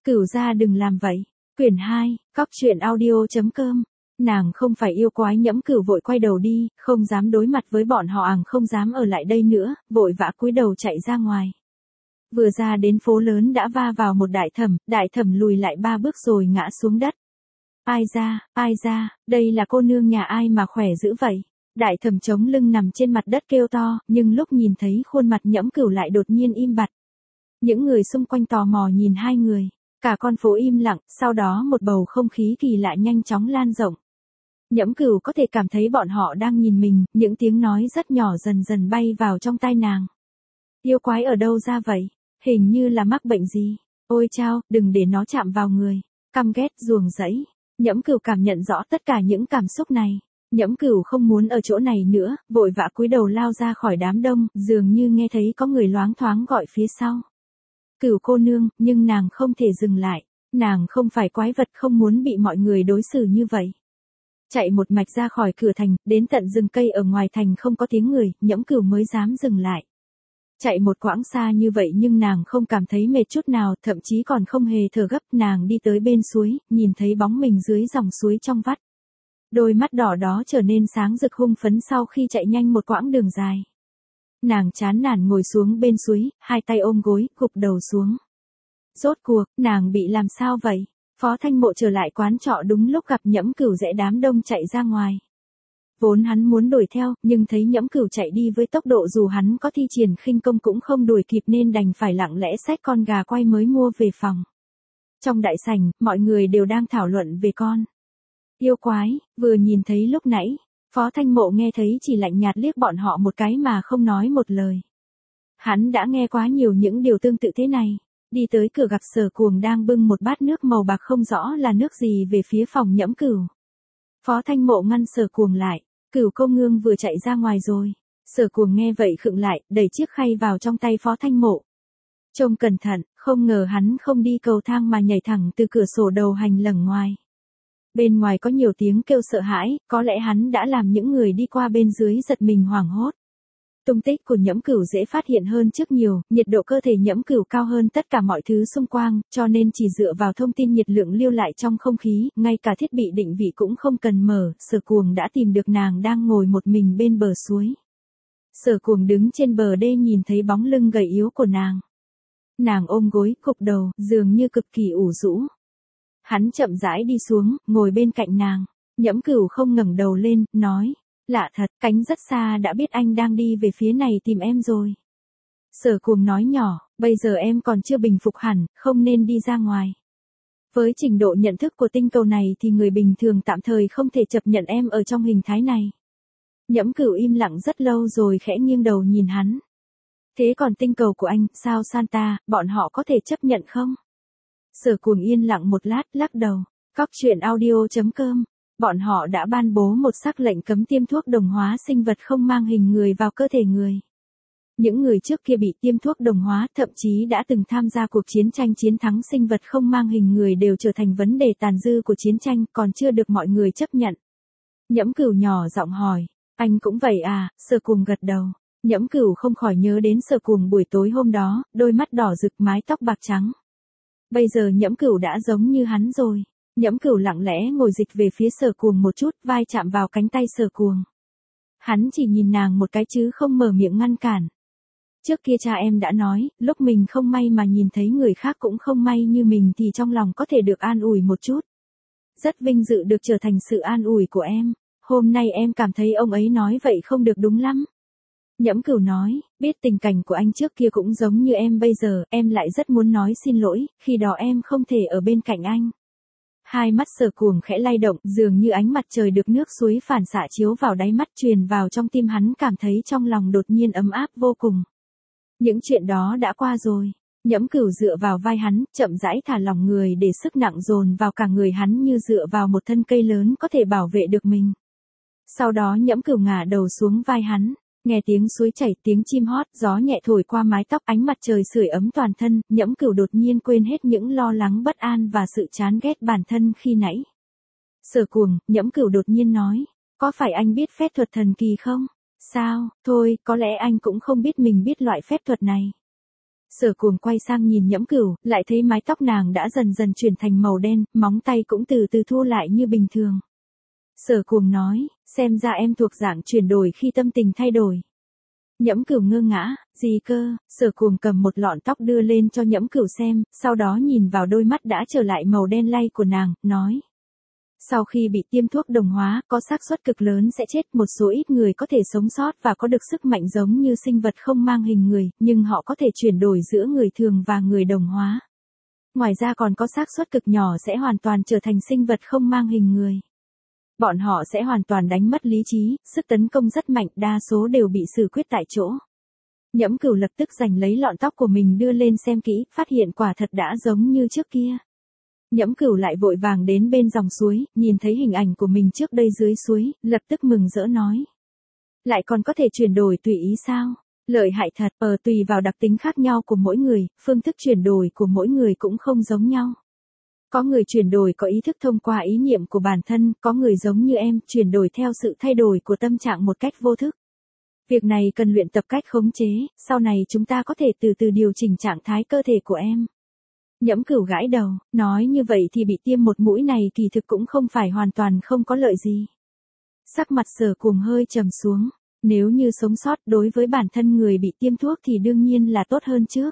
Cửu gia đừng làm vậy. Quyển 2, Cóc truyện audio.com. Nàng không phải yêu quái. Nhẫm Cửu vội quay đầu đi, không dám đối mặt với bọn họ, không dám ở lại đây nữa, vội vã cúi đầu chạy ra ngoài. Vừa ra đến phố lớn đã va vào một đại thẩm lùi lại 3 bước rồi ngã xuống đất. Ai ra, đây là cô nương nhà ai mà khỏe dữ vậy? Đại thẩm chống lưng nằm trên mặt đất kêu to, nhưng lúc nhìn thấy khuôn mặt Nhẫm Cửu lại đột nhiên im bặt. Những người xung quanh tò mò nhìn hai người, cả con phố im lặng, sau đó một bầu không khí kỳ lạ nhanh chóng lan rộng. Nhẫm Cửu có thể cảm thấy bọn họ đang nhìn mình, những tiếng nói rất nhỏ dần dần bay vào trong tai nàng. Yêu quái ở đâu ra vậy? Hình như là mắc bệnh gì? Ôi chao, đừng để nó chạm vào người. Căm ghét, ruồng rẫy. Nhẫm Cửu cảm nhận rõ tất cả những cảm xúc này. Nhẫm Cửu không muốn ở chỗ này nữa, vội vã cúi đầu lao ra khỏi đám đông, dường như nghe thấy có người loáng thoáng gọi phía sau. Cửu cô nương, nhưng nàng không thể dừng lại. Nàng không phải quái vật, không muốn bị mọi người đối xử như vậy. Chạy một mạch ra khỏi cửa thành, đến tận rừng cây ở ngoài thành không có tiếng người, Nhẫm Cửu mới dám dừng lại. Chạy một quãng xa như vậy nhưng nàng không cảm thấy mệt chút nào, thậm chí còn không hề thở gấp. Nàng đi tới bên suối, nhìn thấy bóng mình dưới dòng suối trong vắt. Đôi mắt đỏ đó trở nên sáng rực hung phấn sau khi chạy nhanh một quãng đường dài. Nàng chán nản ngồi xuống bên suối, hai tay ôm gối, gục đầu xuống. Rốt cuộc, nàng bị làm sao vậy? Phó Thanh Mộ trở lại quán trọ đúng lúc gặp Nhẫm Cửu rẽ đám đông chạy ra ngoài. Vốn hắn muốn đuổi theo, nhưng thấy Nhẫm Cửu chạy đi với tốc độ dù hắn có thi triển khinh công cũng không đuổi kịp nên đành phải lặng lẽ xách con gà quay mới mua về phòng. Trong đại sảnh, mọi người đều đang thảo luận về con yêu quái, vừa nhìn thấy lúc nãy. Phó Thanh Mộ nghe thấy chỉ lạnh nhạt liếc bọn họ một cái mà không nói một lời. Hắn đã nghe quá nhiều những điều tương tự thế này. Đi tới cửa gặp Sở Cuồng đang bưng một bát nước màu bạc không rõ là nước gì về phía phòng Nhẫm Cửu. Phó Thanh Mộ ngăn Sở Cuồng lại. Cửu cô nương vừa chạy ra ngoài rồi. Sở Cuồng nghe vậy khựng lại, đẩy chiếc khay vào trong tay Phó Thanh Mộ. Trông cẩn thận, không ngờ hắn không đi cầu thang mà nhảy thẳng từ cửa sổ đầu hành lầng ngoài. Bên ngoài có nhiều tiếng kêu sợ hãi, có lẽ hắn đã làm những người đi qua bên dưới giật mình hoảng hốt. Tung tích của Nhẫm Cửu dễ phát hiện hơn trước nhiều, nhiệt độ cơ thể Nhẫm Cửu cao hơn tất cả mọi thứ xung quanh, cho nên chỉ dựa vào thông tin nhiệt lượng lưu lại trong không khí, ngay cả thiết bị định vị cũng không cần mở. Sở Cuồng đã tìm được nàng đang ngồi một mình bên bờ suối. Sở Cuồng đứng trên bờ đê nhìn thấy bóng lưng gầy yếu của nàng. Nàng ôm gối, gục đầu, dường như cực kỳ ủ rũ. Hắn chậm rãi đi xuống, ngồi bên cạnh nàng. Nhẫm Cửu không ngẩng đầu lên, nói. Lạ thật, cánh rất xa đã biết anh đang đi về phía này tìm em rồi. Sở Cuồng nói nhỏ, bây giờ em còn chưa bình phục hẳn, không nên đi ra ngoài. Với trình độ nhận thức của tinh cầu này thì người bình thường tạm thời không thể chấp nhận em ở trong hình thái này. Nhẫm Cửu im lặng rất lâu rồi khẽ nghiêng đầu nhìn hắn. Thế còn tinh cầu của anh, sao Santa, bọn họ có thể chấp nhận không? Sở Cuồng yên lặng một lát, lắc đầu. Cóc truyện audio.com. Bọn họ đã ban bố một sắc lệnh cấm tiêm thuốc đồng hóa sinh vật không mang hình người vào cơ thể người. Những người trước kia bị tiêm thuốc đồng hóa, thậm chí đã từng tham gia cuộc chiến tranh chiến thắng sinh vật không mang hình người đều trở thành vấn đề tàn dư của chiến tranh, còn chưa được mọi người chấp nhận. Nhẫm Cửu nhỏ giọng hỏi, anh cũng vậy à? Sở Cuồng gật đầu. Nhẫm Cửu không khỏi nhớ đến Sở Cuồng buổi tối hôm đó, đôi mắt đỏ rực, mái tóc bạc trắng. Bây giờ Nhẫm Cửu đã giống như hắn rồi. Nhẫm Cửu lặng lẽ ngồi dịch về phía Sở Cuồng một chút, vai chạm vào cánh tay Sở Cuồng. Hắn chỉ nhìn nàng một cái chứ không mở miệng ngăn cản. Trước kia cha em đã nói, lúc mình không may mà nhìn thấy người khác cũng không may như mình thì trong lòng có thể được an ủi một chút. Rất vinh dự được trở thành sự an ủi của em. Hôm nay em cảm thấy ông ấy nói vậy không được đúng lắm. Nhẫm Cửu nói, biết tình cảnh của anh trước kia cũng giống như em bây giờ, em lại rất muốn nói xin lỗi, khi đó em không thể ở bên cạnh anh. Hai mắt Sở Cuồng khẽ lay động, dường như ánh mặt trời được nước suối phản xạ chiếu vào đáy mắt truyền vào trong tim hắn, cảm thấy trong lòng đột nhiên ấm áp vô cùng. Những chuyện đó đã qua rồi. Nhẫm Cửu dựa vào vai hắn, chậm rãi thả lỏng người để sức nặng dồn vào cả người hắn như dựa vào một thân cây lớn có thể bảo vệ được mình. Sau đó Nhẫm Cửu ngả đầu xuống vai hắn. Nghe tiếng suối chảy, tiếng chim hót, gió nhẹ thổi qua mái tóc, ánh mặt trời sưởi ấm toàn thân, Nhẫm Cửu đột nhiên quên hết những lo lắng bất an và sự chán ghét bản thân khi nãy. Sở Cuồng, Nhẫm Cửu đột nhiên nói, có phải anh biết phép thuật thần kỳ không? Sao, thôi, có lẽ anh cũng không biết mình biết loại phép thuật này. Sở Cuồng quay sang nhìn Nhẫm Cửu, lại thấy mái tóc nàng đã dần dần chuyển thành màu đen, móng tay cũng từ từ thu lại như bình thường. Sở Cuồng nói, xem ra em thuộc dạng chuyển đổi khi tâm tình thay đổi. Nhẫm Cửu ngơ ngã, gì cơ? Sở Cuồng cầm một lọn tóc đưa lên cho Nhẫm Cửu xem, sau đó nhìn vào đôi mắt đã trở lại màu đen lay của nàng, nói. Sau khi bị tiêm thuốc đồng hóa, có xác suất cực lớn sẽ chết, một số ít người có thể sống sót và có được sức mạnh giống như sinh vật không mang hình người, nhưng họ có thể chuyển đổi giữa người thường và người đồng hóa. Ngoài ra còn có xác suất cực nhỏ sẽ hoàn toàn trở thành sinh vật không mang hình người. Bọn họ sẽ hoàn toàn đánh mất lý trí, sức tấn công rất mạnh, đa số đều bị xử quyết tại chỗ. Nhẫm Cửu lập tức giành lấy lọn tóc của mình đưa lên xem kỹ, phát hiện quả thật đã giống như trước kia. Nhẫm Cửu lại vội vàng đến bên dòng suối, nhìn thấy hình ảnh của mình trước đây dưới suối, lập tức mừng rỡ nói. Lại còn có thể chuyển đổi tùy ý sao? Lợi hại thật, tùy vào đặc tính khác nhau của mỗi người, phương thức chuyển đổi của mỗi người cũng không giống nhau. Có người chuyển đổi có ý thức thông qua ý niệm của bản thân, có người giống như em, chuyển đổi theo sự thay đổi của tâm trạng một cách vô thức. Việc này cần luyện tập cách khống chế, sau này chúng ta có thể từ từ điều chỉnh trạng thái cơ thể của em. Nhẫm Cửu gãi đầu, nói như vậy thì bị tiêm một mũi này kỳ thực cũng không phải hoàn toàn không có lợi gì. Sắc mặt Sở Cuồng hơi trầm xuống, nếu như sống sót đối với bản thân người bị tiêm thuốc thì đương nhiên là tốt hơn trước.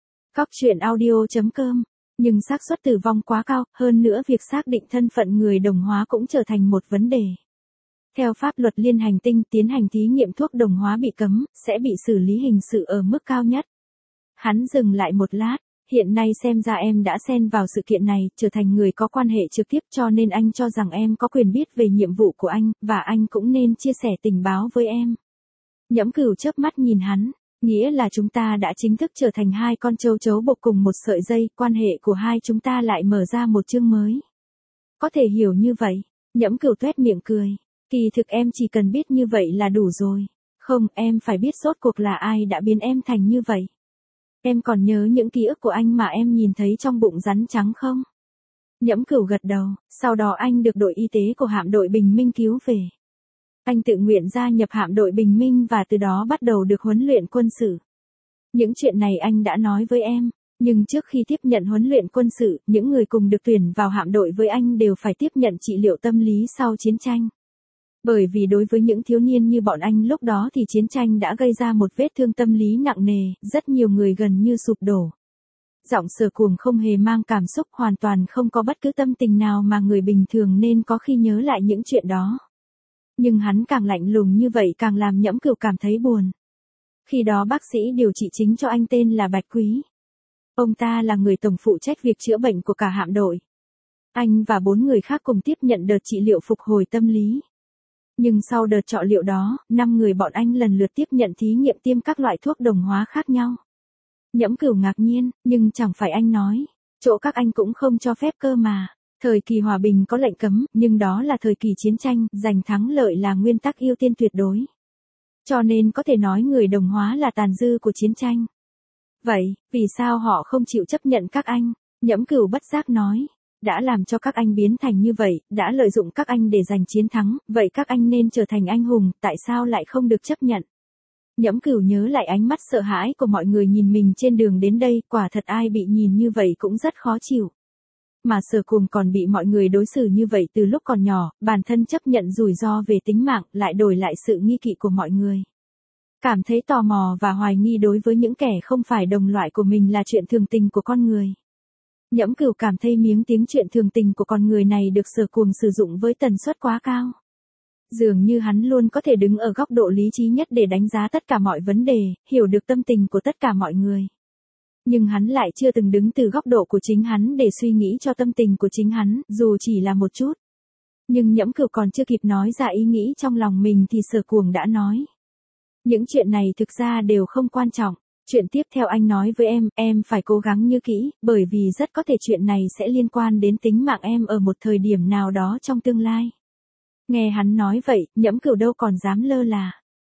Coctruyện.audio.com. Nhưng xác suất tử vong quá cao, hơn nữa việc xác định thân phận người đồng hóa cũng trở thành một vấn đề. Theo pháp luật liên hành tinh, tiến hành thí nghiệm thuốc đồng hóa bị cấm, sẽ bị xử lý hình sự ở mức cao nhất. Hắn dừng lại một lát, hiện nay xem ra em đã xen vào sự kiện này, trở thành người có quan hệ trực tiếp, cho nên anh cho rằng em có quyền biết về nhiệm vụ của anh, và anh cũng nên chia sẻ tình báo với em. Nhẫm Cửu chớp mắt nhìn hắn. Nghĩa là chúng ta đã chính thức trở thành hai con châu chấu buộc cùng một sợi dây, quan hệ của hai chúng ta lại mở ra một chương mới. Có thể hiểu như vậy. Nhẫm Cửu tuét miệng cười. Kỳ thực em chỉ cần biết như vậy là đủ rồi. Không, em phải biết rốt cuộc là ai đã biến em thành như vậy. Em còn nhớ những ký ức của anh mà em nhìn thấy trong bụng rắn trắng không? Nhẫm Cửu gật đầu, sau đó anh được đội y tế của hạm đội Bình Minh cứu về. Anh tự nguyện gia nhập hạm đội Bình Minh và từ đó bắt đầu được huấn luyện quân sự. Những chuyện này anh đã nói với em, nhưng trước khi tiếp nhận huấn luyện quân sự, những người cùng được tuyển vào hạm đội với anh đều phải tiếp nhận trị liệu tâm lý sau chiến tranh. Bởi vì đối với những thiếu niên như bọn anh lúc đó thì chiến tranh đã gây ra một vết thương tâm lý nặng nề, rất nhiều người gần như sụp đổ. Giọng Sở Cuồng không hề mang cảm xúc, hoàn toàn không có bất cứ tâm tình nào mà người bình thường nên có khi nhớ lại những chuyện đó. Nhưng hắn càng lạnh lùng như vậy càng làm Nhẫm Cửu cảm thấy buồn. Khi đó bác sĩ điều trị chính cho anh tên là Bạch Quý. Ông ta là người tổng phụ trách việc chữa bệnh của cả hạm đội. Anh và 4 người khác cùng tiếp nhận đợt trị liệu phục hồi tâm lý. Nhưng sau đợt chọ liệu đó, 5 người bọn anh lần lượt tiếp nhận thí nghiệm tiêm các loại thuốc đồng hóa khác nhau. Nhẫm Cửu ngạc nhiên, nhưng chẳng phải anh nói, chỗ các anh cũng không cho phép cơ mà. Thời kỳ hòa bình có lệnh cấm, nhưng đó là thời kỳ chiến tranh, giành thắng lợi là nguyên tắc ưu tiên tuyệt đối. Cho nên có thể nói người đồng hóa là tàn dư của chiến tranh. Vậy, vì sao họ không chịu chấp nhận các anh? Nhẫm Cửu bất giác nói, đã làm cho các anh biến thành như vậy, đã lợi dụng các anh để giành chiến thắng, vậy các anh nên trở thành anh hùng, tại sao lại không được chấp nhận? Nhẫm Cửu nhớ lại ánh mắt sợ hãi của mọi người nhìn mình trên đường đến đây, quả thật ai bị nhìn như vậy cũng rất khó chịu. Mà Sở Cuồng còn bị mọi người đối xử như vậy từ lúc còn nhỏ, bản thân chấp nhận rủi ro về tính mạng, lại đổi lại sự nghi kỵ của mọi người. Cảm thấy tò mò và hoài nghi đối với những kẻ không phải đồng loại của mình là chuyện thường tình của con người. Nhẫm Cửu cảm thấy miếng tiếng chuyện thường tình của con người này được Sở Cuồng sử dụng với tần suất quá cao. Dường như hắn luôn có thể đứng ở góc độ lý trí nhất để đánh giá tất cả mọi vấn đề, hiểu được tâm tình của tất cả mọi người. Nhưng hắn lại chưa từng đứng từ góc độ của chính hắn để suy nghĩ cho tâm tình của chính hắn, dù chỉ là một chút. Nhưng Nhẫm Cửu còn chưa kịp nói ra ý nghĩ trong lòng mình thì Sở Cuồng đã nói. Những chuyện này thực ra đều không quan trọng. Chuyện tiếp theo anh nói với em phải cố gắng nhớ kỹ, bởi vì rất có thể chuyện này sẽ liên quan đến tính mạng em ở một thời điểm nào đó trong tương lai. Nghe hắn nói vậy, Nhẫm Cửu đâu còn dám lơ là.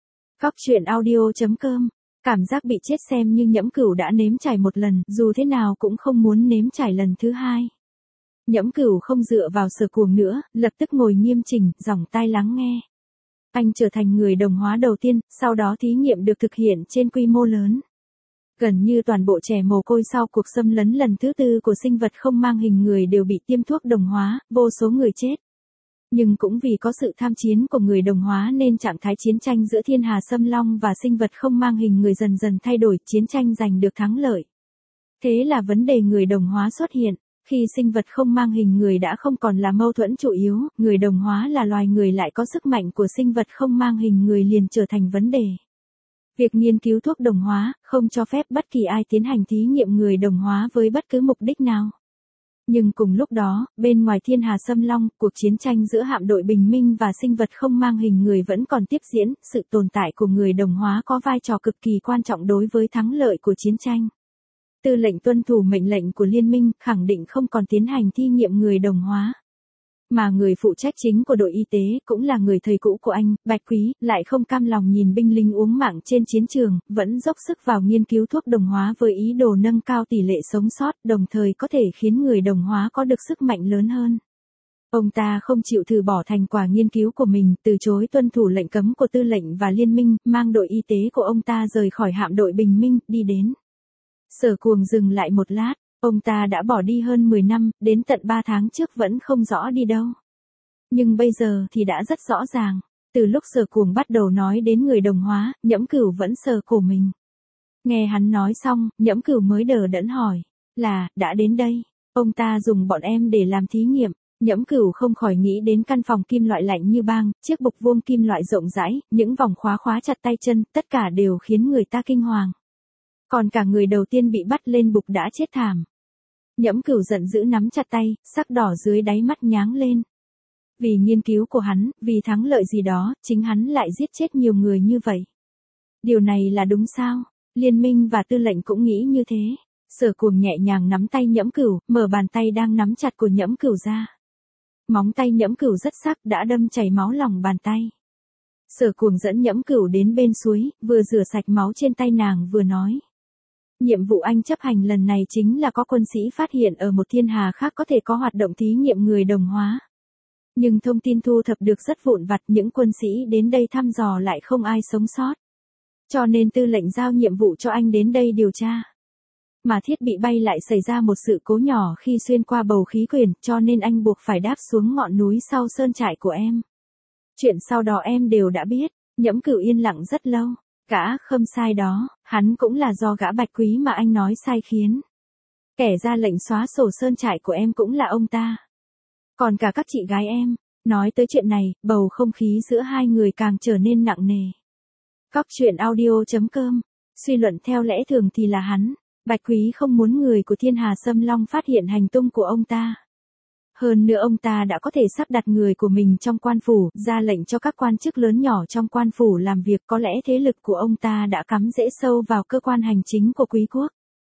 Coctruyện.audio.com. Cảm giác bị chết xem như Nhẫm Cửu đã nếm trải một lần, dù thế nào cũng không muốn nếm trải lần thứ hai. Nhẫm Cửu không dựa vào Sở Cuồng nữa, lập tức ngồi nghiêm chỉnh, dòng tai lắng nghe. Anh trở thành người đồng hóa đầu tiên, sau đó thí nghiệm được thực hiện trên quy mô lớn. Gần như toàn bộ trẻ mồ côi sau cuộc xâm lấn lần thứ tư của sinh vật không mang hình người đều bị tiêm thuốc đồng hóa, vô số người chết. Nhưng cũng vì có sự tham chiến của người đồng hóa nên trạng thái chiến tranh giữa thiên hà xâm long và sinh vật không mang hình người dần dần thay đổi, chiến tranh giành được thắng lợi. Thế là vấn đề người đồng hóa xuất hiện. Khi sinh vật không mang hình người đã không còn là mâu thuẫn chủ yếu, người đồng hóa là loài người lại có sức mạnh của sinh vật không mang hình người liền trở thành vấn đề. Việc nghiên cứu thuốc đồng hóa, không cho phép bất kỳ ai tiến hành thí nghiệm người đồng hóa với bất cứ mục đích nào. Nhưng cùng lúc đó, bên ngoài thiên hà xâm long, cuộc chiến tranh giữa hạm đội bình minh và sinh vật không mang hình người vẫn còn tiếp diễn, sự tồn tại của người đồng hóa có vai trò cực kỳ quan trọng đối với thắng lợi của chiến tranh. Tư lệnh tuân thủ mệnh lệnh của liên minh, khẳng định không còn tiến hành thí nghiệm người đồng hóa. Mà người phụ trách chính của đội y tế, cũng là người thầy cũ của anh, Bạch Quý, lại không cam lòng nhìn binh lính uống mạng trên chiến trường, vẫn dốc sức vào nghiên cứu thuốc đồng hóa với ý đồ nâng cao tỷ lệ sống sót, đồng thời có thể khiến người đồng hóa có được sức mạnh lớn hơn. Ông ta không chịu từ bỏ thành quả nghiên cứu của mình, từ chối tuân thủ lệnh cấm của tư lệnh và liên minh, mang đội y tế của ông ta rời khỏi hạm đội bình minh, đi đến. Sở Cuồng dừng lại một lát. Ông ta đã bỏ đi hơn 10 năm, đến tận 3 tháng trước vẫn không rõ đi đâu. Nhưng bây giờ thì đã rất rõ ràng. Từ lúc Sở Cuồng bắt đầu nói đến người đồng hóa, Nhẫm Cửu vẫn sờ cổ mình. Nghe hắn nói xong, Nhẫm Cửu mới đờ đẫn hỏi. Đã đến đây. Ông ta dùng bọn em để làm thí nghiệm. Nhẫm Cửu không khỏi nghĩ đến căn phòng kim loại lạnh như băng, chiếc bục vuông kim loại rộng rãi, những vòng khóa chặt tay chân, tất cả đều khiến người ta kinh hoàng. Còn cả người đầu tiên bị bắt lên bục đã chết thảm. Nhẫm Cửu giận dữ nắm chặt tay, sắc đỏ dưới đáy mắt nháng lên. Vì nghiên cứu của hắn, vì thắng lợi gì đó, chính hắn lại giết chết nhiều người như vậy. Điều này là đúng sao? Liên minh và tư lệnh cũng nghĩ như thế. Sở Cuồng nhẹ nhàng nắm tay Nhẫm Cửu, mở bàn tay đang nắm chặt của Nhẫm Cửu ra. Móng tay Nhẫm Cửu rất sắc, đã đâm chảy máu lòng bàn tay. Sở Cuồng dẫn Nhẫm Cửu đến bên suối, vừa rửa sạch máu trên tay nàng vừa nói. Nhiệm vụ anh chấp hành lần này chính là có quân sĩ phát hiện ở một thiên hà khác có thể có hoạt động thí nghiệm người đồng hóa. Nhưng thông tin thu thập được rất vụn vặt, những quân sĩ đến đây thăm dò lại không ai sống sót. Cho nên tư lệnh giao nhiệm vụ cho anh đến đây điều tra. Mà thiết bị bay lại xảy ra một sự cố nhỏ khi xuyên qua bầu khí quyển, cho nên anh buộc phải đáp xuống ngọn núi sau sơn trại của em. Chuyện sau đó em đều đã biết. Nhẫm Cửu yên lặng rất lâu. Gã Khâm sai đó, hắn cũng là do gã Bạch Quý mà anh nói sai khiến. Kẻ ra lệnh xóa sổ sơn trại của em cũng là ông ta. Còn cả các chị gái em. Nói tới chuyện này, bầu không khí giữa hai người càng trở nên nặng nề. Góc truyện audio.com. Suy luận theo lẽ thường thì là hắn. Bạch Quý không muốn người của thiên hà xâm long phát hiện hành tung của ông ta. Hơn nữa ông ta đã có thể sắp đặt người của mình trong quan phủ, ra lệnh cho các quan chức lớn nhỏ trong quan phủ làm việc, có lẽ thế lực của ông ta đã cắm rễ sâu vào cơ quan hành chính của quý quốc.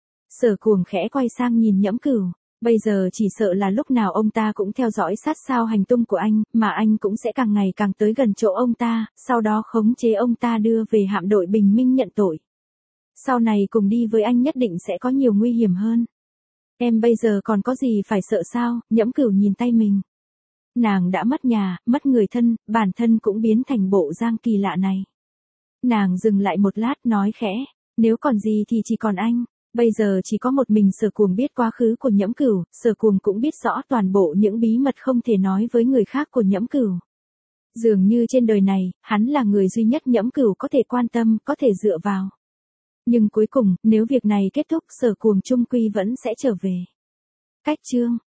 Sở Cuồng khẽ quay sang nhìn Nhẫm Cửu, bây giờ chỉ sợ là lúc nào ông ta cũng theo dõi sát sao hành tung của anh, mà anh cũng sẽ càng ngày càng tới gần chỗ ông ta, sau đó khống chế ông ta đưa về hạm đội bình minh nhận tội. Sau này cùng đi với anh nhất định sẽ có nhiều nguy hiểm hơn. Em bây giờ còn có gì phải sợ sao? Nhẫm Cửu nhìn tay mình. Nàng đã mất nhà, mất người thân, bản thân cũng biến thành bộ dáng kỳ lạ này. Nàng dừng lại một lát nói khẽ, nếu còn gì thì chỉ còn anh. Bây giờ chỉ có một mình Sở Cuồng biết quá khứ của Nhẫm Cửu, Sở Cuồng cũng biết rõ toàn bộ những bí mật không thể nói với người khác của Nhẫm Cửu. Dường như trên đời này, hắn là người duy nhất Nhẫm Cửu có thể quan tâm, có thể dựa vào. Nhưng cuối cùng, nếu việc này kết thúc, Sở Cuồng chung quy vẫn sẽ trở về. Cách chương